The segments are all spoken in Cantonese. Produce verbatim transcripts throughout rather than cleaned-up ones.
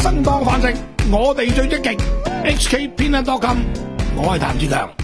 生當飯食，我哋最積極。H K 偏袒多金，我係譚志強。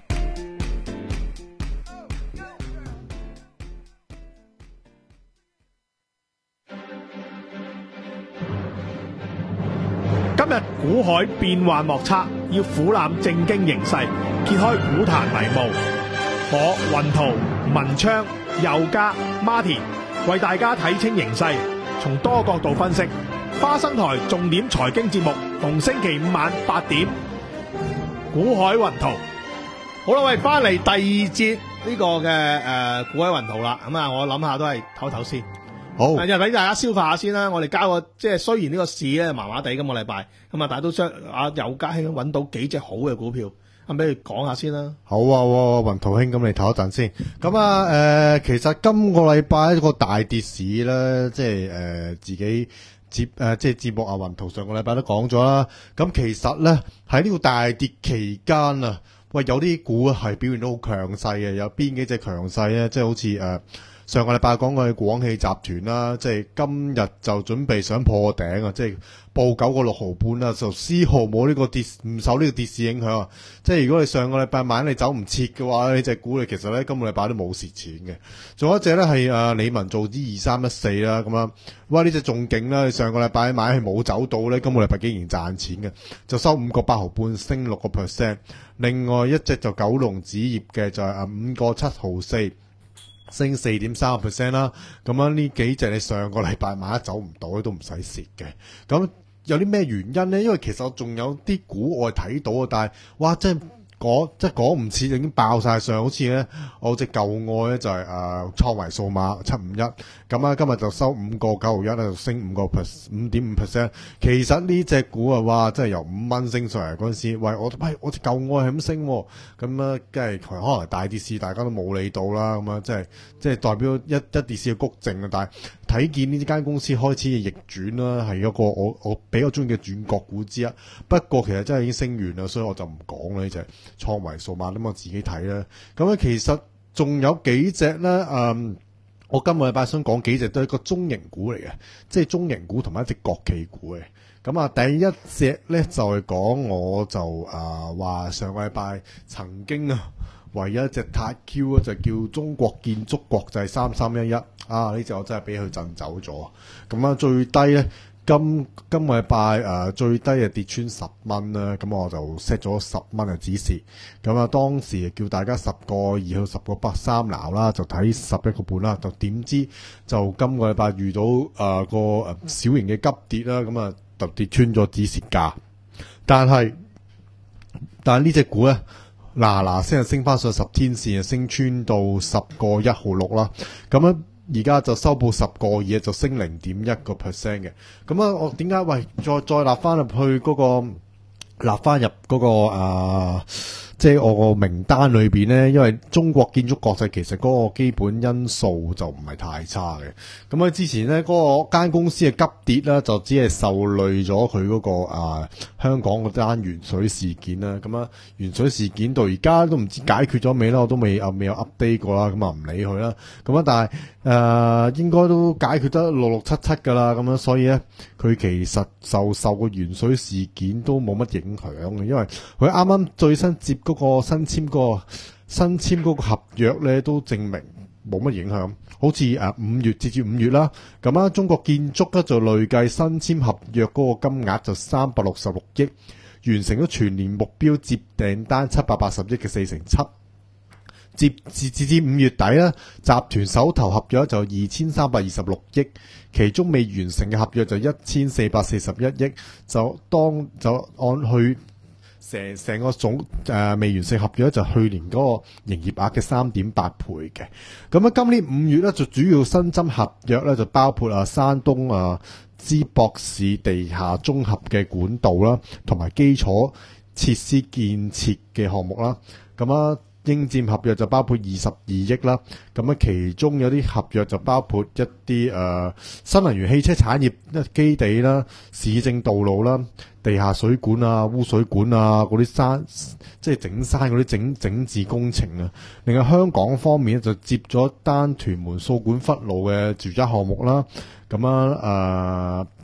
今日股海變幻莫測，要俯瞰正經形勢，揭開股壇迷霧。我雲圖、文昌、佑嘉、Martin 為大家睇清形勢，從多角度分析。花生台重點財經節目，逢星期五晚八點，股海雲圖。好啦，喂，翻嚟第二節呢個嘅誒、呃、股海雲圖啦。咁啊，我諗下都係唞唞先。 好， 就俾大家消化下先啦。我哋交個即係雖然呢個市咧麻麻地，今個禮拜咁啊，但係都將阿佑嘉兄揾到幾隻好嘅股票，咁俾佢講下先啦。 好啊，雲圖兄，咁你唞一陣先。咁啊，誒、呃，其實今個禮拜一個大跌市咧，即係誒、呃、自己節誒、呃、即係節目啊，雲圖上個禮拜都講咗啦。咁其實咧喺呢個大跌期間啊，喂，有啲股係表現得好強勢嘅，有邊幾隻強勢咧？即係好似誒。呃上個禮拜講過嘅廣汽集團啦，即係今日就準備想破頂啊！即係報九個六毫半啦，就絲毫冇呢個跌，唔受呢個跌市影響啊！即係如果你上個禮拜買你走唔切嘅話，呢隻股你其實咧今個禮拜都冇蝕錢嘅。仲有一隻咧係誒理文造紙二三一四啦，咁樣哇呢隻仲勁啦！你上個禮拜買係冇走到咧，今個禮拜竟然賺錢嘅，就收五個八毫半，升六個 percent。另外一隻就九龍紙業嘅就係誒五個七毫四。升四點三個 percent 啦，咁樣呢幾隻你上個禮拜買得走唔到都唔使蝕嘅。咁有啲咩原因咧？因為其實我仲有啲股我係睇到啊，但係哇，真係講即係講唔切已經爆晒上，好似咧我隻舊愛咧就係誒創維數碼七五一，咁啊今日就收五個九毫一咧，就升五個 percent 五點五 percent。其實呢隻股啊，哇，真係由五蚊升上嚟嗰陣時，喂我喂我隻舊愛係咁升，咁啊，梗係可能大跌市大家都冇理到啦，咁啊，即係即係代表一一跌市嘅谷靜啊，但係睇見呢間公司開始逆轉啦，係一個我我比較中意嘅轉角股之一。不過其實真係已經升完啦，所以我就唔講啦呢隻。創維數碼咁我自己睇啦，咁咧其實仲有幾隻咧，嗯，我今個禮拜想講幾隻都係一個中型股嚟嘅，即係中型股同埋一隻國企股嘅。咁啊，第一隻咧就係講我就啊話上個禮拜曾經啊唯一一隻塔 Q 咧就叫中國建築國際三三一一啊，呢隻我真係俾佢震走咗。咁啊最低咧。今今個禮拜誒最低係跌穿十蚊啦，咁我就 set 咗十蚊嘅指示。咁啊當時叫大家十個二去十個八三撈啦，就睇十一個半啦。就點知就今個禮拜遇到誒、呃、個誒小型嘅急跌啦，咁啊就跌穿咗指示價。但係但係呢隻股咧嗱嗱聲升翻上十天線，升穿到十個一毫六啦。咁樣。而家就收報十個二，就升零點一個 percent 嘅。咁啊，我點解喂再再納翻入去嗰、那個納翻入嗰、那個啊？即係我個名單裏邊咧，因為中國建築國際其實嗰個基本因素就唔係太差嘅。咁啊，之前咧嗰個間公司嘅急跌啦，就只係受累咗佢嗰個啊香港嗰單鉛水事件啦。咁啊，鉛水事件到而家都唔知解決咗未啦，我都未啊未有 update 過啦。咁啊唔理佢啦。咁啊，但係誒、呃、應該都解決得六六七七噶啦。咁樣所以咧，佢其實就受個鉛水事件都冇乜影響嘅，因為佢啱啱最新接嗰個新簽嗰個新簽嗰個合約咧，都證明冇乜影響。好似誒五月至至五月啦，咁啊中國建築咧就累計新簽合約嗰個金額就三百六十六億，完成咗全年目標接訂單七百八十億嘅四成七。截至至至五月底咧，集團手頭合約就二千三百二十六億，其中未完成嘅合約就一千四百四十一億，就當就按去。成成個總誒、呃、未完成合約就去年嗰個營業額嘅三點八倍嘅。咁啊今年五月咧就主要新增合約咧就包括啊山東啊淄博市地下綜合嘅管道啦，同埋基礎設施建設嘅項目啦。咁啊應佔合約就包括二十二億啦。咁啊其中有啲合約就包括一啲誒、呃、新能源汽車產業基地啦、市政道路啦、地下水管啊、污水管啊嗰啲山，即係整山嗰啲整整治工程啊。另外香港方面就接咗單屯門掃管笏路嘅住宅項目啦。咁啊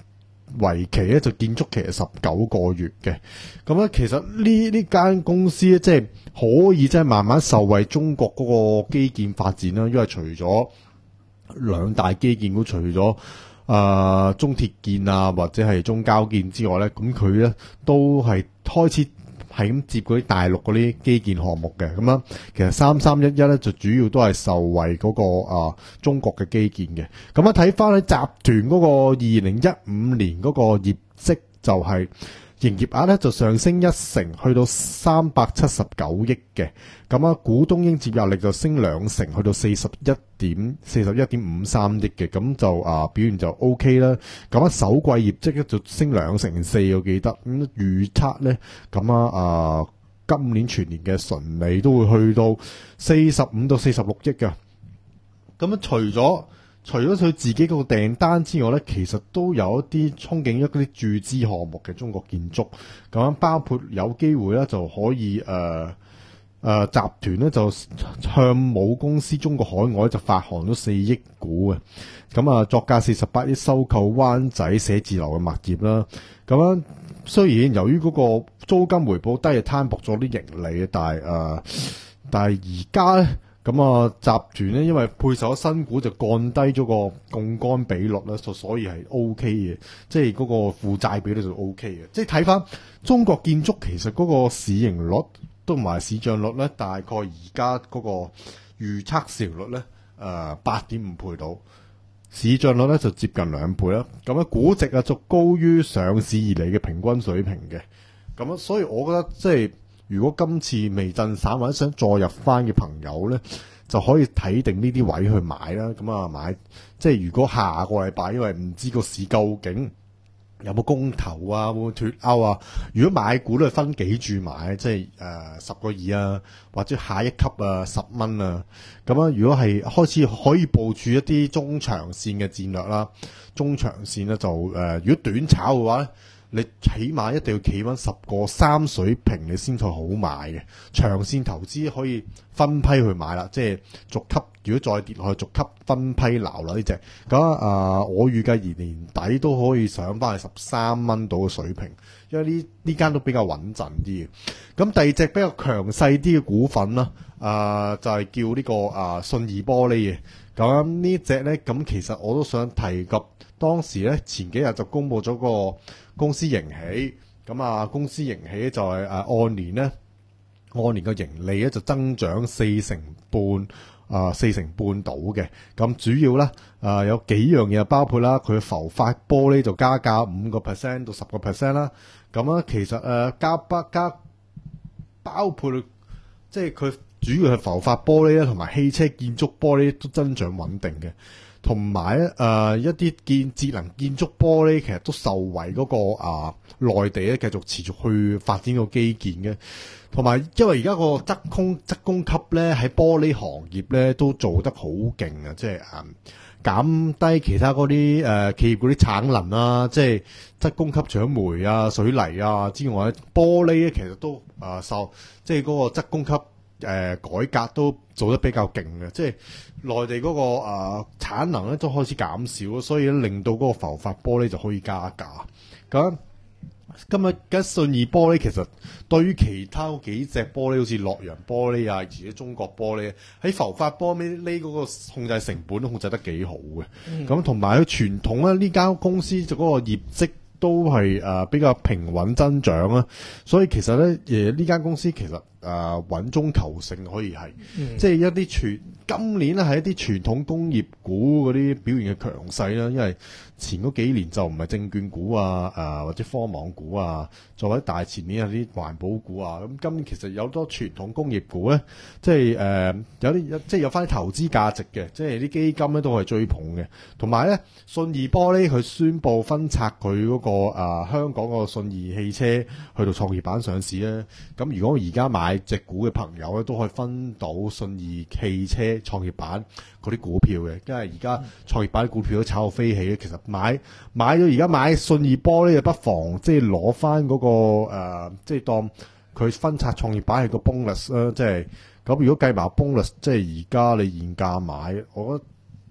為期咧就建築期係十九個月嘅。咁咧其實呢呢間公司咧即係可以即係慢慢受惠中國嗰個基建發展啦，因為除咗兩大基建股，除咗啊、呃、中鐵建啊或者係中交建之外咧，咁佢咧都係開始係咁接嗰啲大陸嗰啲基建項目嘅。咁樣其實三三一一咧就主要都係受惠嗰、那個啊、呃、中國嘅基建嘅。咁樣睇翻喺集團嗰個二零一五年嗰個業績就係、是。營業額咧就上升一成，去到三百七十九億嘅。咁啊，股東應佔有利就升兩成，去到四十一點四十一點五三億嘅。咁就啊表現就 O K 啦。咁啊，首季業績咧就升兩成四，我記得。咁預測咧，咁啊啊今年全年嘅純利都會去到四十五到四十六億嘅。咁啊，除咗除咗佢自己個訂單之外咧，其實都有一啲憧憬一啲注資項目嘅中國建築，咁樣包括有機會咧就可以誒誒、呃呃、集團咧就向母公司中國海外就發行咗四億股嘅，咁啊作價四十八億收購灣仔寫字樓嘅物業啦。咁樣雖然由於嗰個租金回報低，係攤薄咗啲盈利，但係誒、呃、但係而家咧。咁啊，集團咧，因為配售咗新股就降低咗個槓桿比率咧，所所以係 O K 嘅，即係嗰個負債比率就 O K 嘅。即係睇翻中國建築，其實嗰個市盈率同埋市賬率咧，大概而家嗰個預測市盈率咧，誒八點五倍到，市賬率咧就接近兩倍啦。咁咧估值啊就高於上市以嚟嘅平均水平嘅。咁啊，所以我覺得即係。如果今次未震散或者想再入翻嘅朋友咧，就可以睇定呢啲位去買啦。咁啊買，即係如果下個禮拜，因為唔知個市究竟有冇公投啊，會唔會脫歐啊？如果買股都係分幾注買，即係誒十個二啊，或者下一級啊十蚊啊。咁啊，如果係開始可以部署一啲中長線嘅戰略啦，中長線咧就誒、呃，如果短炒嘅話咧。你起碼一定要企穩十個三水平，你先至好買嘅。長線投資可以分批去買啦，即係逐級。如果再跌落去，逐級分批撈啦呢隻。咁啊，我預計而年底都可以上翻去十三蚊到嘅水平，因為呢呢間都比較穩陣啲嘅。咁第二隻比較強勢啲嘅股份啦，啊、呃、就係、是、叫呢、這個啊信義玻璃嘅。咁呢隻咧，咁其實我都想提及，當時咧前幾日就公布咗個公司盈喜，咁啊公司盈喜就係、是、誒、啊、按年咧，按年個盈利咧就增長四成半，啊四成半到嘅。咁主要咧誒、啊、有幾樣嘢，包括啦，佢浮法玻璃就加價五個 percent 到十個 percent 啦。咁啊其實誒、啊、加不加包括即係佢主要係浮法玻璃啦，同埋汽車建築玻璃都增長穩定嘅。同埋咧，誒、呃、一啲建智能建築玻璃其實都受惠嗰、那個啊內地咧繼續持續去發展個基建嘅，同埋因為而家個側空側供給咧喺玻璃行業咧都做得好勁啊，即係誒減低其他嗰啲誒企業嗰啲產能啊，即係側供給除咗煤啊、水泥啊之外，玻璃咧其實都誒、呃、受即係嗰個側供給誒、呃、改革都做得比較勁嘅，即係。內地嗰、那個誒、呃、產能咧都開始減少，所以咧令到嗰個浮法玻璃就可以加價。咁今日嘅信義玻璃其實對於其他幾隻玻璃，好似洛陽玻璃啊，而且中國玻璃喺浮法玻璃呢嗰個控制成本都控制得幾好嘅。咁同埋佢傳統咧呢間公司就嗰個業績都係誒、呃、比較平穩增長啊，所以其實咧誒呢間公司其實誒穩、呃、中求勝可以係，嗯、即係一啲傳今年咧係一啲傳統工業股嗰啲表現嘅強勢啦，因為前嗰幾年就唔係證券股啊，誒、呃、或者科網股啊，作為大前年有啲環保股啊，咁今年其實有多傳統工業股咧，即係誒、呃、有啲即係有翻啲投資價值嘅，即係啲基金咧都係追捧嘅，同埋咧信義玻璃佢宣布分拆佢嗰、那個、呃、香港個信義汽車去到創業板上市咧，咁如果而家買隻股嘅朋友咧都可以分到信義汽車創業板嗰啲股票嘅，因為而家創業板股票都炒到飛起咧，其實買買咗而家買信義玻璃就不妨即係攞翻嗰個誒、呃，即係當佢分拆創業板係個 bonus 啦，即係咁如果計埋 bonus，即係而家你現價買，我覺得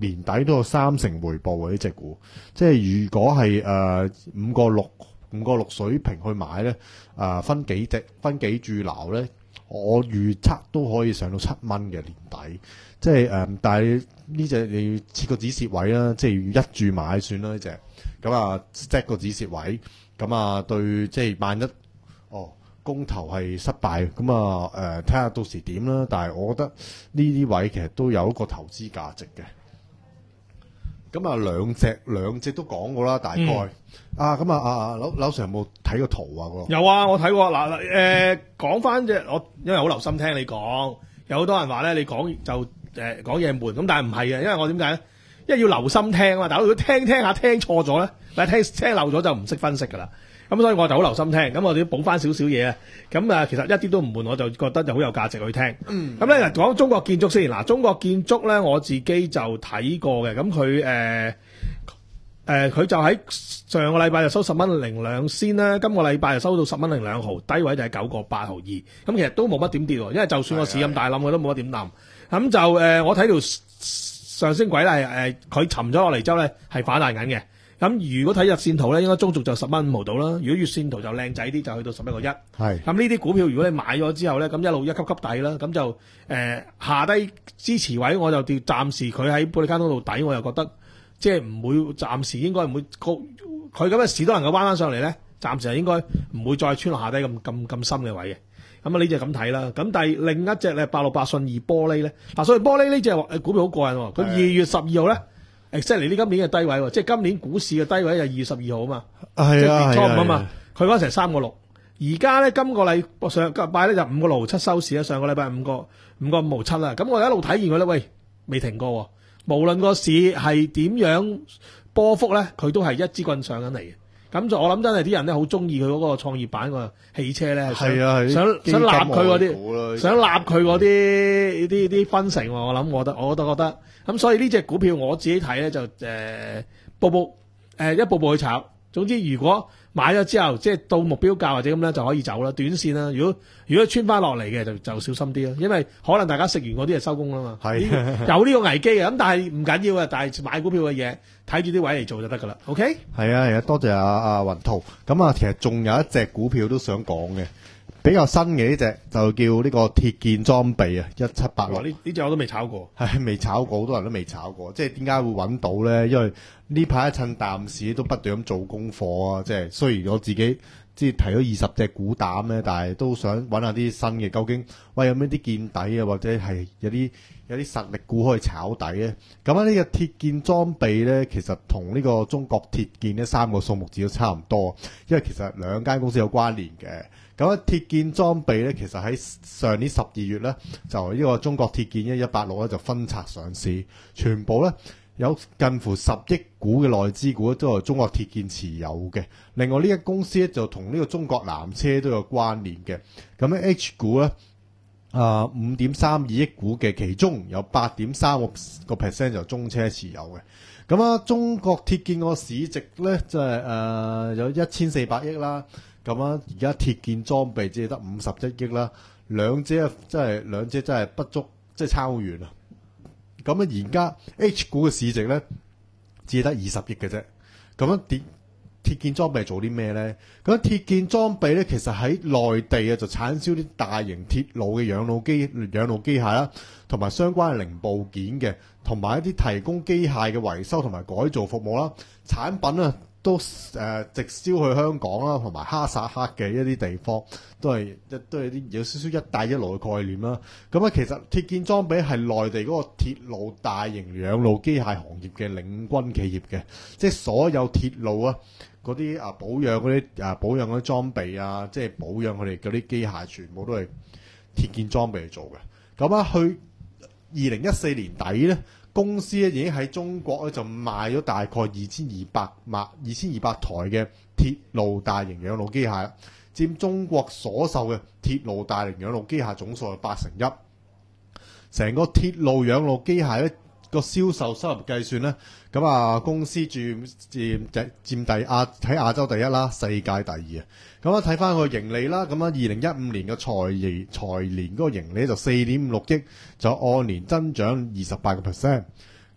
年底都有三成回報嘅呢隻股。即係如果係誒五個六五個六水平去買咧，誒、呃、分幾隻分幾注撈咧，我預測都可以上到七蚊嘅年底。即係誒、呃，但係呢隻你要設個止蝕位啦，即係要一注買算啦呢隻。咁啊 set 個止蝕位，咁啊對，即係萬一哦。公投係失敗，咁啊誒睇下到時點啦。但係我覺得呢啲位其實都有一個投資價值嘅。咁啊兩隻兩隻都講過啦，大概、嗯、啊咁啊啊劉劉 Sir 有冇睇過圖啊？ 有啊，我睇過嗱嗱誒講翻隻我，因為好留心聽你講，有好多人話咧你講就誒講嘢悶，咁但係唔係嘅，因為我點解咧？因為要留心聽啊嘛，但係如果聽聽下聽錯咗咧，或者聽聽漏咗就唔識分析㗎啦。咁所以我就好留心聽，咁我哋要補翻少少嘢啊。咁啊，其實一啲都唔悶，我就覺得就好有價值去聽。咁咧嗱，講中國建築先嗱，中國建築咧我自己就睇過嘅。咁佢誒誒佢就喺上個禮拜就收十蚊零兩先啦，今個禮拜就收到十蚊零兩毫，低位就係九個八毫二。咁其實都冇乜點跌喎，因為就算個市咁大冧，佢都冇乜點冧。咁就誒、呃，我睇條上升軌咧誒，佢沉咗落嚟之後咧係反彈緊嘅。咁如果睇日線圖咧，應該中軸就十蚊五毫到啦。如果月線圖就靚仔啲，就去到十一個一。係。咁呢啲股票如果你買咗之後咧，咁一路一級級底啦，咁就誒、呃、下低支持位我就調，暫時佢喺保利加通道底，我又覺得即係唔會，暫時應該唔會高。佢咁嘅市都能夠彎翻上嚟咧，暫時係應該唔會再穿落下低咁咁咁深嘅位嘅。咁啊呢隻咁睇啦。咁但係另一隻咧八六八信義玻璃咧，嗱信義玻璃呢隻誒股票好過癮喎。佢二月十二號咧。exactly 呢今年嘅低位喎，即係今年股市嘅低位就二月十二號啊嘛， 係啊， 即係年初五啊嘛，佢嗰陣成三個六，而家咧今個禮上個禮拜咧就五個六毫七收市啦，上個禮拜五個五個五毫七啦，咁我一路睇見佢咧，喂未停過喎，無論個市係點樣波幅咧，佢都係一支棍上緊嚟嘅。咁就我諗真係啲人咧好中意佢嗰個創業板個汽車咧，係啊，想想立佢嗰啲，想立佢嗰啲啲啲分成喎。我諗我覺得我都覺得，咁所以呢隻股票我自己睇咧就誒、呃、步步誒、呃、一步步去炒。總之如果買咗之後，即係到目標價或者咁咧就可以走啦，短線啦。如果如果穿翻落嚟嘅就就小心啲啦，因為可能大家食完嗰啲就收工啦嘛。係有呢個危機嘅，咁但係唔緊要嘅，但係買股票嘅嘢睇住啲位嚟做就得噶啦。OK？係啊係啊，多謝阿阿雲圖。咁啊，其實仲有一隻股票都想講嘅，比較新嘅呢隻就叫呢個鐵建裝備啊，一七八六。呢呢隻我都未炒過，係未炒過，好多人都未炒過。即係點解會揾到咧？因為呢排趁淡市都不斷咁做功課啊！即係雖然我自己即係提咗二十隻股膽咧，但係都想揾下啲新嘅。究竟喂有咩啲見底啊，或者係有啲有啲實力股可以炒底咧？咁啊，呢個鐵建裝備咧，其實同呢個中國鐵建呢三個數目字都差唔多，因為其實兩間公司有關聯嘅。咁啊，鐵建裝備咧，其實喺上年十二月咧，就呢個中國鐵建一一八六咧就分拆上市，全部咧。有近乎十億股嘅內資股都係中國鐵建持有嘅。另外呢間公司咧就同呢個中國南車都有關聯嘅。咁咧 H 股咧啊五點三二億股嘅，其中有八點三個 percent 就中車持有嘅。咁啊，中國鐵建個市值咧即係誒有一千四百億啦。咁啊，而家鐵建裝備只係得五十一億啦，兩者啊真係兩者真係不足，即係差好遠啊！咁啊，而家 H 股嘅市值咧，只係得二十億嘅啫。咁樣鐵鐵建裝備做啲咩咧？咁鐵建裝備咧，其實喺內地啊，就產銷啲大型鐵路嘅養老機、養老機械啦，同埋相關嘅零部件嘅，同埋一啲提供機械嘅維修同埋改造服務啦，產品啊。都誒、呃、直銷去香港啦，同埋哈薩克嘅一啲地方，都係都係啲有少少一帶一路嘅概念啦。咁啊，其實鐵建裝備係內地嗰個鐵路大型養路機械行業嘅領軍企業嘅，即係所有鐵路啊嗰啲啊保養嗰啲啊保養嗰啲裝備啊，即係保養佢哋嗰啲機械，全部都係鐵建裝備嚟做嘅。咁啊，去二零一四年底咧。公司咧已經喺中國咧就賣咗大概二千二百萬、二千二百台嘅鐵路大型養路機械啦，佔中國所售嘅鐵路大型養路機械總數係八成一。成個鐵路養路機械咧個銷售收入計算咧，咁啊公司佔佔佔第亞喺亞洲第一啦，世界第二啊。咁啊睇翻佢盈利啦，咁啊二零一五年嘅財年財年嗰個盈利就四點五六億，就按年增長二十八個 percent。咁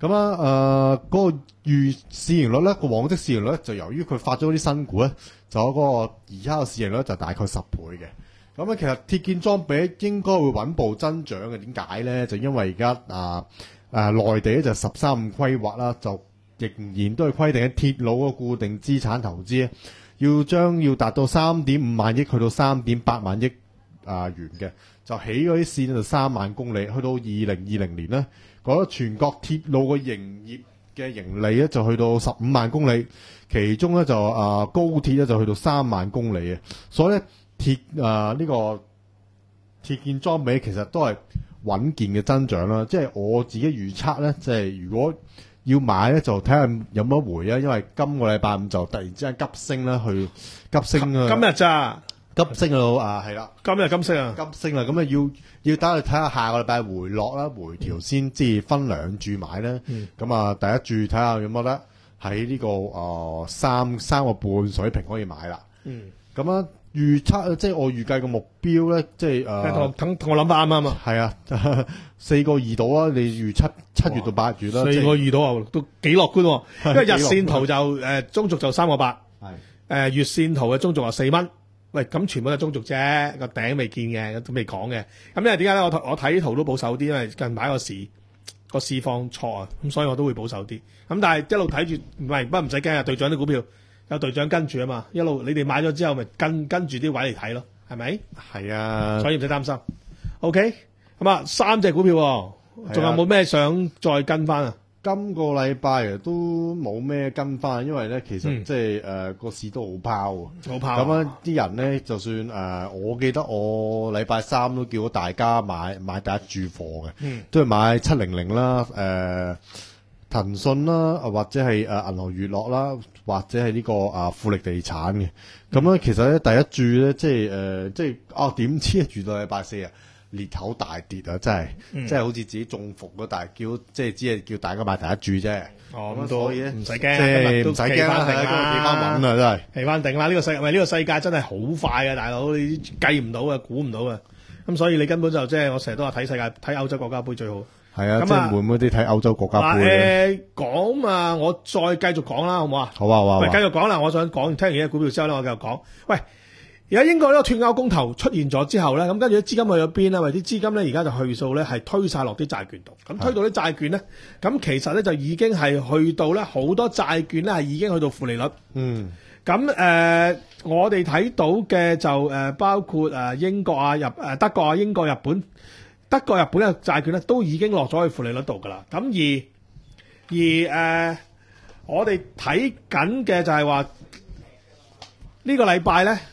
咁啊誒嗰個預市盈率咧，個往績市盈率就由於佢發咗啲新股咧，就有嗰個而家嘅市盈率就大概十倍嘅。咁啊，其實鐵建裝備應該會穩步增長嘅。點解咧？就因為而家啊誒內地咧就十三五規劃啦，就仍然都係規定喺鐵路個固定資產投資要將要達到三點五萬億去到三點八萬億啊元嘅，就起嗰啲線就三萬公里，去到二零二零年咧，嗰個全國鐵路嘅營業嘅盈利咧就去到十五萬公里，其中咧就啊高鐵咧就去到三萬公里嘅，所以咧鐵啊呢個鐵建裝備其實都係穩健嘅增長啦。即係我自己預測咧，即係如果要買咧就睇下有冇一回啊，因為今個禮拜五就突然之間急升啦，去急升啊！ 今日咋？ 急升到啊，係啦， 今日急升啊！ 急升啦，咁啊要要等佢睇下下個禮拜回落啦，回調先，即係分兩注買咧。咁、嗯、啊，第一注睇下有冇得喺呢個誒三三個半水平可以買啦。嗯，咁啊預測即係我預計個目標咧，即係誒， 同同同我諗法啱啱啊？ 係啊，四個二度啊，你預七七月到八月啦， 四個二度啊，都幾樂觀喎。因為日線圖就誒、呃、中軸就三個八，係誒月線圖嘅中軸係四蚊。喂，咁全部都係中軸啫，個頂未見嘅，都未講嘅。咁因為點解咧？我我睇圖都保守啲，因為近排個市個市況錯啊，咁所以我都會保守啲。咁但係一路睇住，唔係不過唔使驚啊！隊長啲股票有隊長跟住啊嘛，一路你哋買咗之後，咪跟跟住啲位嚟睇咯，係咪？係啊，所以唔使擔心。OK，咁啊，三隻股票，仲有冇咩想再跟翻啊？ 今個禮拜啊都冇咩跟翻，因為咧其實、嗯、即係誒個市都好拋，好拋。咁樣啲人咧，就算誒、呃，我記得我禮拜三都叫咗大家買買第一注貨嘅，嗯、都係買七零零啦，誒騰訊啦，或者係誒銀河娛樂啦，或者係呢、這個啊富力地產嘅。咁咧、嗯、其實咧第一注咧，即係誒、呃、即係啊點知遇到禮拜四啊！裂口大跌啊！真係，嗯、即係好似自己中伏咯。但係叫即係只係叫大家買第一注啫。哦，咁所以咧唔使驚，即係唔使驚啦，係啊，企翻穩啊，真係企翻定啦。呢、這個世，喂，呢、這個世界真係好快啊，大佬，你計唔到啊，估唔到啊。咁所以你根本就即係我成日都話睇世界，睇歐洲國家杯最好。 係啊，即係悶悶啲睇歐洲國家杯。 誒講啊，我再繼續講啦，好唔好啊？ 好啊，好啊。 喂，繼續講啦，我想講聽完啲股票之後咧，我繼續講。喂。而家英國呢個脱歐公投出現咗之後咧，咁跟住啲資金去咗邊咧？或者啲資金咧而家就去數咧係推晒落啲債券度。咁推到啲債券咧，咁其實咧就已經係去到咧好多債券咧係已經去到負利率。嗯。咁誒、呃，我哋睇到嘅就誒、呃、包括誒英國啊、日誒德國啊、英國、日本、德國、日本嘅債券咧都已經落咗去負利率度㗎啦。咁而而誒、呃，我哋睇緊嘅就係話呢個禮拜咧。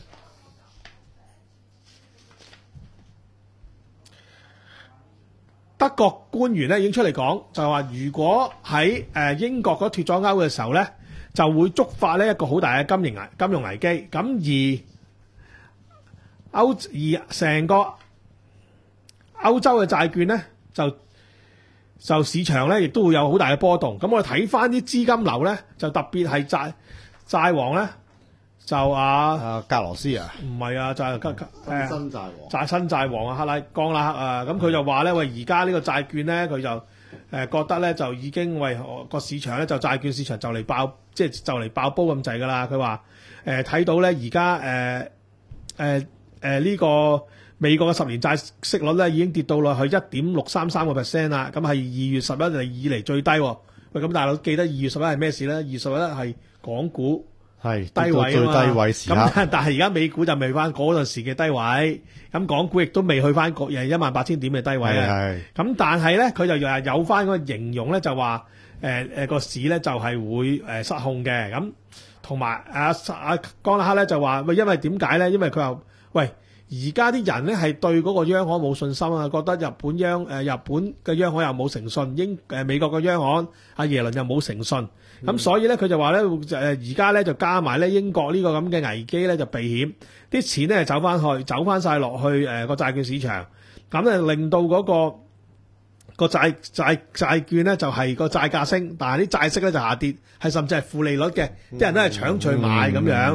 德國官員咧已經出嚟講，就係話如果喺誒英國嗰脱咗歐嘅時候咧，就會觸發呢一個好大嘅金融危金融危機。咁而歐而成個歐洲嘅債券咧，就就市場咧亦都會有好大嘅波動。咁我哋睇翻啲資金流咧，就特別係債債王咧。就啊， 啊格羅斯啊， 唔係啊，就係格格誒新債王， 債新債王啊，克拉江拉克啊，咁佢就話咧，喂，而家呢個債券咧，佢就誒、呃、覺得咧，就已經喂個市場咧，就債券市場就嚟爆，即係就嚟爆煲咁滯噶啦。佢話誒睇到咧，而家誒誒誒呢個美國嘅十年債息率咧，已經跌到落去一點六三三個 percent 啦。咁係二月十一日以嚟最低。喂，咁大佬記得二月十一係咩事咧？二月十一係港股。係低位啊嘛，最低位時刻。咁但係而家美股就未翻嗰陣時嘅低位，咁港股亦都未去翻個誒一萬八千點嘅低位啊。咁但係咧，佢就又係有翻嗰個形容咧，就話誒誒個市咧就係會誒失控嘅。咁同埋阿阿江拉克咧就話喂，因為點解咧？因為佢話喂，而家啲人咧係對嗰個央行冇信心啊，覺得日本央誒日本嘅央行又冇誠信，英誒美國嘅央行阿耶倫又冇誠信。咁、嗯、所以咧，佢就話咧，誒而家咧就加埋咧英國呢個咁嘅危機咧就避險，啲錢咧走翻去，走翻晒落去誒個債券市場，咁咧令到嗰、那個個債債債券咧就係、是、個債價升，但係啲債息咧就下跌，係甚至係負利率嘅，啲、嗯、人都係搶住買咁樣。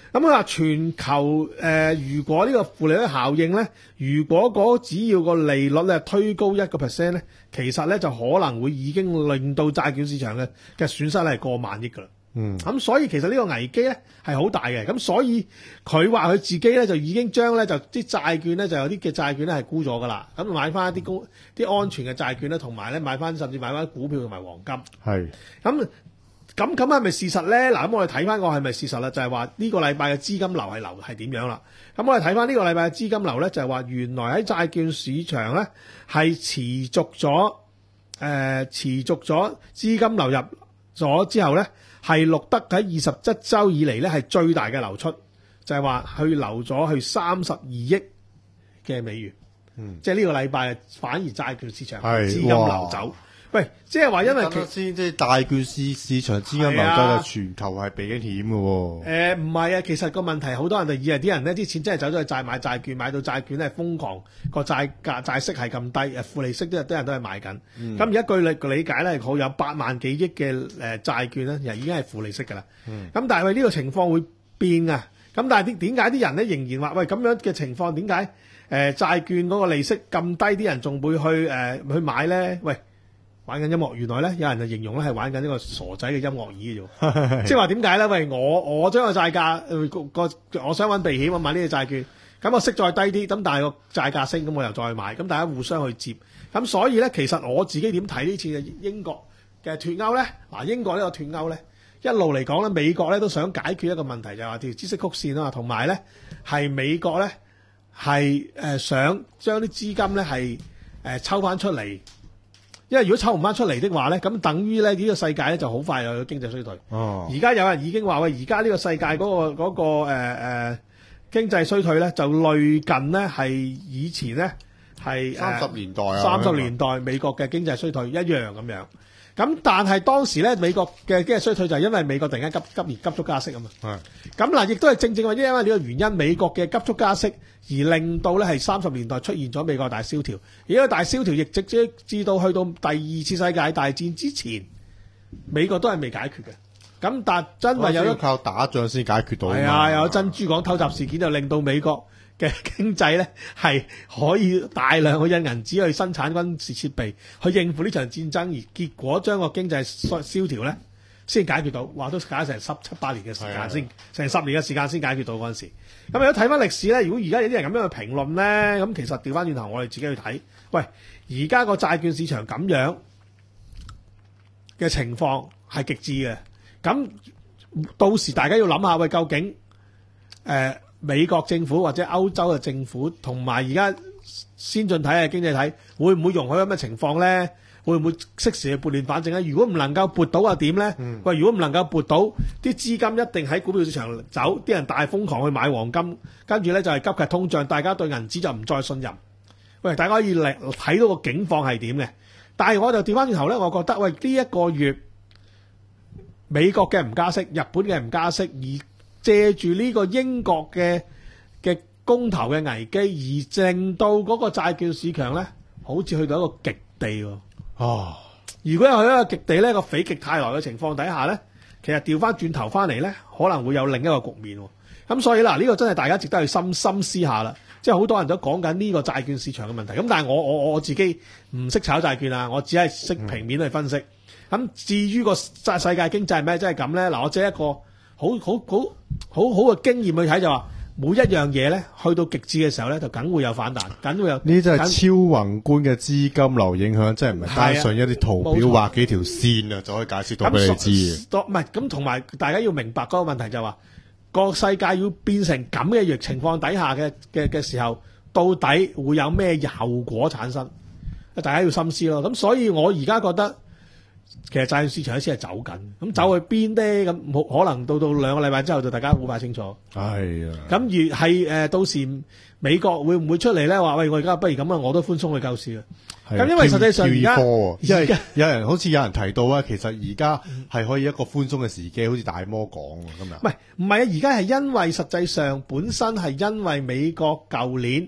咁佢話全球誒、呃，如果呢個負利率效應咧，如果嗰只要個利率咧推高一個 percent 咧，其實咧就可能會已經令到債券市場嘅嘅損失咧係過萬億噶啦。 嗯， 咁所以其實呢個危機咧係好大嘅。咁所以佢話佢自己咧就已經將咧就啲債券咧就有啲嘅債券咧係沽咗噶啦。咁買翻一啲高啲安全嘅債券咧，同埋咧買翻甚至買翻股票同埋黃金。 係咁。咁咁係咪事實咧？嗱，咁我哋睇翻個係咪事實啦？就係話呢個禮拜嘅資金流係流係點樣啦？咁我哋睇翻呢個禮拜嘅資金流咧，就係話原來喺債券市場咧係持續咗誒、呃、持續咗資金流入咗之後咧，係錄得喺二十一週以嚟咧係最大嘅流出，就係話去流咗去三十二億嘅美元。嗯，即係呢個禮拜反而債券市場資金流走。喂，即係話因為其先即係債券市市場資金流走，就全球係避緊險嘅喎。 誒唔係啊，其實個問題好多人就以為啲人呢啲錢真係走咗去債買債券，買到債券咧瘋狂，個債價債息係咁低，誒負利息都啲人都係買緊。咁而家據理理解咧，好有八萬幾億嘅誒債券咧，又已經係負利息㗎啦。咁、嗯、但係呢個情況會變啊？咁但係點點解啲人咧仍然話喂咁樣嘅情況點解誒債券嗰個利息咁低，啲人仲會去誒、呃、去買咧？喂！玩緊音樂，原來咧有人就形容咧係玩緊呢個傻仔嘅音樂椅嘅啫，即係話點解咧？喂，我我將個債價、呃、個個我想揾避險，我買呢個債券，咁我息再低啲，咁但係個債價升，咁我又再買，咁大家互相去接，咁所以咧其實我自己點睇呢次嘅英國嘅脫歐咧？嗱，英國呢個脫歐咧一路嚟講咧，美國咧都想解決一個問題，就係話條孳息曲線啊，同埋咧係美國咧係誒想將啲資金咧係誒抽翻出嚟。因為如果抽唔翻出嚟的話咧，咁等於咧呢個世界咧就好快又有經濟衰退。哦，而家有人已經話喂，而家呢個世界嗰、嗰個嗰、嗰個誒誒、呃、經濟衰退咧，就類近咧係以前咧係三十年代啊， 三十年代美國嘅經濟衰退一樣咁樣。咁但係當時咧美國嘅經濟衰退就係因為美國突然間急急而急速加息啊嘛。係。咁嗱，亦都係正正因為呢個原因，美國嘅急速加息而令到咧係三十年代出現咗美國大蕭條。而呢個大蕭條亦直至至到去到第二次世界大戰之前，美國都係未解決嘅。咁但真係有要靠打仗先解決到。係啊，有珍珠港偷襲事件就令到美國嘅經濟咧係可以大量去印銀紙去生產軍事設備去應付呢場戰爭，而結果將個經濟蕭條咧先解決到，話都搞成十七八年嘅時間先，成十年嘅時間先解決到嗰陣時。咁如果睇翻歷史咧，如果而家有啲人咁樣去評論咧，咁其實調翻轉頭我哋自己去睇，喂，而家個債券市場咁樣嘅情況係極致嘅，咁到時大家要諗下，喂，究竟誒？呃美國政府或者歐洲嘅政府同埋而家先進體嘅經濟體會唔會容許咁嘅情況咧？會唔會適時去撥亂反正咧？如果唔能夠撥到又點咧？嗯、喂，如果唔能夠撥到，啲資金一定喺股票市場走，啲人大瘋狂去買黃金，跟住咧就係急劇通脹，大家對銀紙就唔再信任。喂，大家可以嚟睇到個境況係點嘅？但係我就調翻轉頭咧，我覺得喂呢一個月美國嘅唔加息，日本嘅唔加息，而借住呢個英國嘅嘅公投嘅危機，而令到嗰個債券市場咧，好似去到一個極地喎。哦，如果係去一個極地咧，個否極泰來嘅情況底下咧，其實調翻轉頭翻嚟咧，可能會有另一個局面。咁所以嗱，呢個真係大家值得去深深思下啦。即係好多人都講緊呢個債券市場嘅問題。咁但係我我我自己唔識炒債券啊，我只係識平面去分析。咁、嗯、至於個世界經濟係咩真係咁咧？嗱，我借一個。好好好好好嘅經驗去睇就話，每一樣嘢咧，去到極致嘅時候咧，就梗會有反彈，梗會有。呢啲真係超宏觀嘅資金流影響，真係唔係單純一啲圖表畫幾條線啊，就可以解釋到俾你知嘅。唔係咁，同埋大家要明白嗰個問題就係話，個世界要變成咁嘅情況底下嘅嘅嘅時候，到底會有咩後果產生？大家要深思咯。咁所以我而家覺得。其實債券市場一先係走緊，咁走去邊咧？咁冇可能到到兩個禮拜之後就大家好快清楚。係啊，咁如係誒，到時美國會唔會出嚟咧？話喂，我而家不如咁啊，我都寬鬆去救市啊。咁因為實際上而家，因為有人好似有人提到啊，其實而家係可以一個寬鬆嘅時機，好似大摩講咁樣。唔係唔係啊，而家係因為實際上本身係因為美國舊年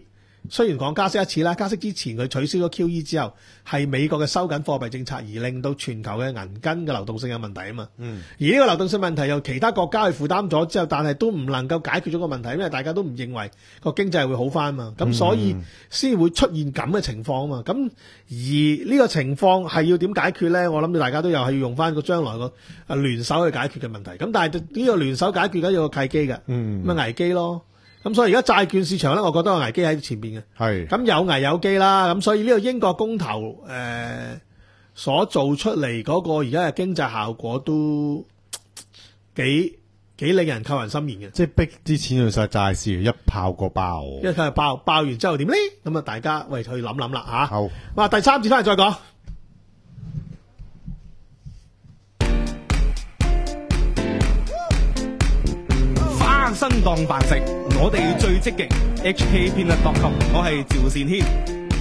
雖然講加息一次啦，加息之前佢取消咗 Q E 之後，係美國嘅收緊貨幣政策而令到全球嘅銀根嘅流動性有問題啊嘛。嗯。而呢個流動性問題由其他國家去負擔咗之後，但係都唔能夠解決咗個問題，因為大家都唔認為個經濟會好翻嘛。咁所以先會出現咁嘅情況啊嘛。咁而呢個情況係要點解決咧？我諗大家都有係要用翻個將來個誒聯手去解決嘅問題。咁但係呢個聯手解決緊有個契機嘅，嗯，咁啊危機咯。咁所以而家債券市場咧，我覺得個危機喺前邊嘅。係。咁有危有機啦。咁所以呢個英國公投誒、呃、所做出嚟嗰個而家嘅經濟效果都幾幾令人扣人心弦嘅。即係逼啲錢去晒債市，一炮過爆。因為佢係爆爆完之後點咧？咁啊，大家喂去諗諗啦吓。好。哇，第三節翻嚟再講。 翻身當飯食，我哋最積極。H K Peanut dot com， 我係趙善軒。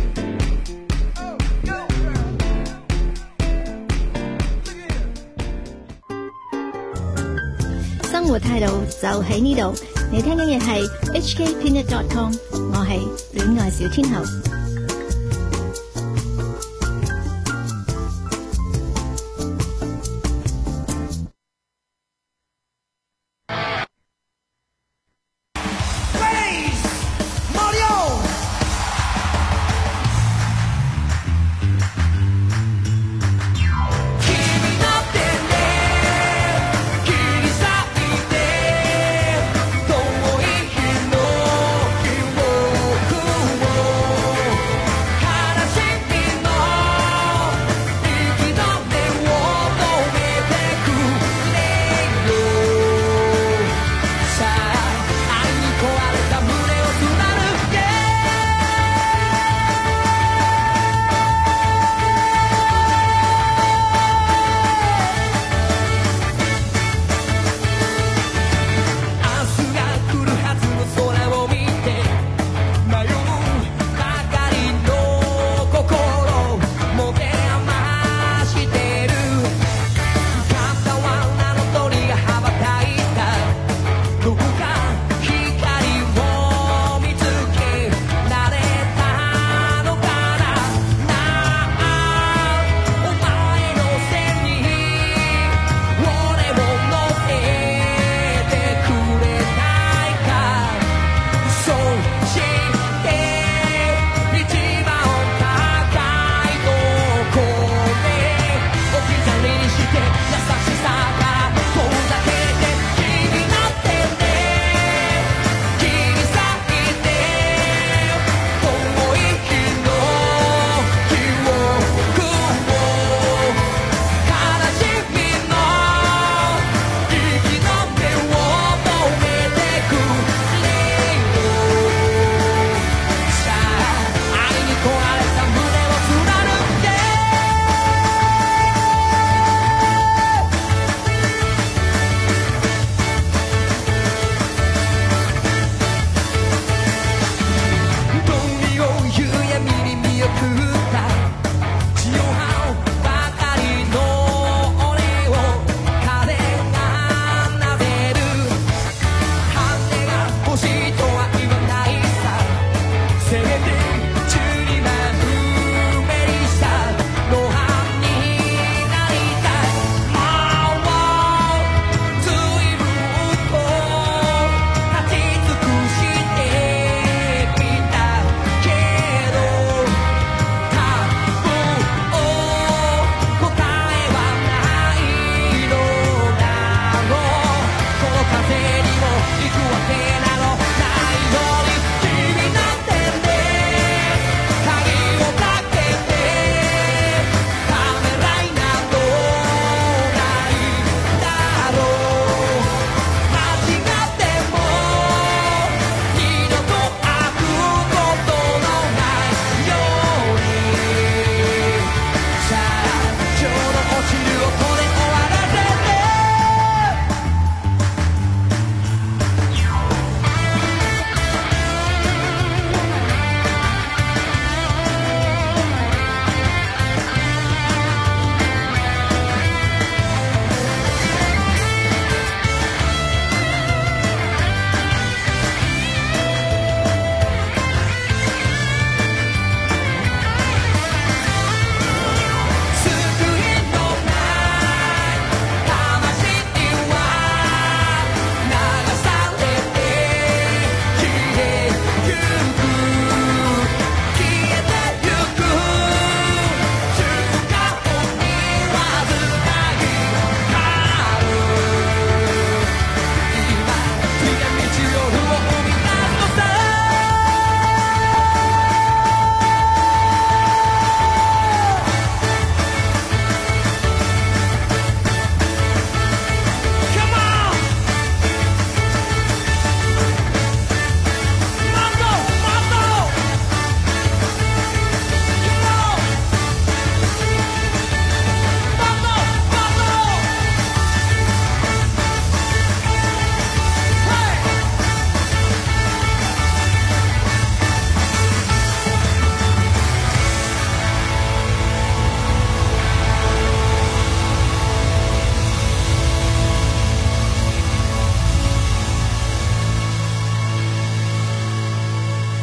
生活態度就喺呢度，你聽緊嘅係 H K Peanut dot com， 我係戀愛小天后。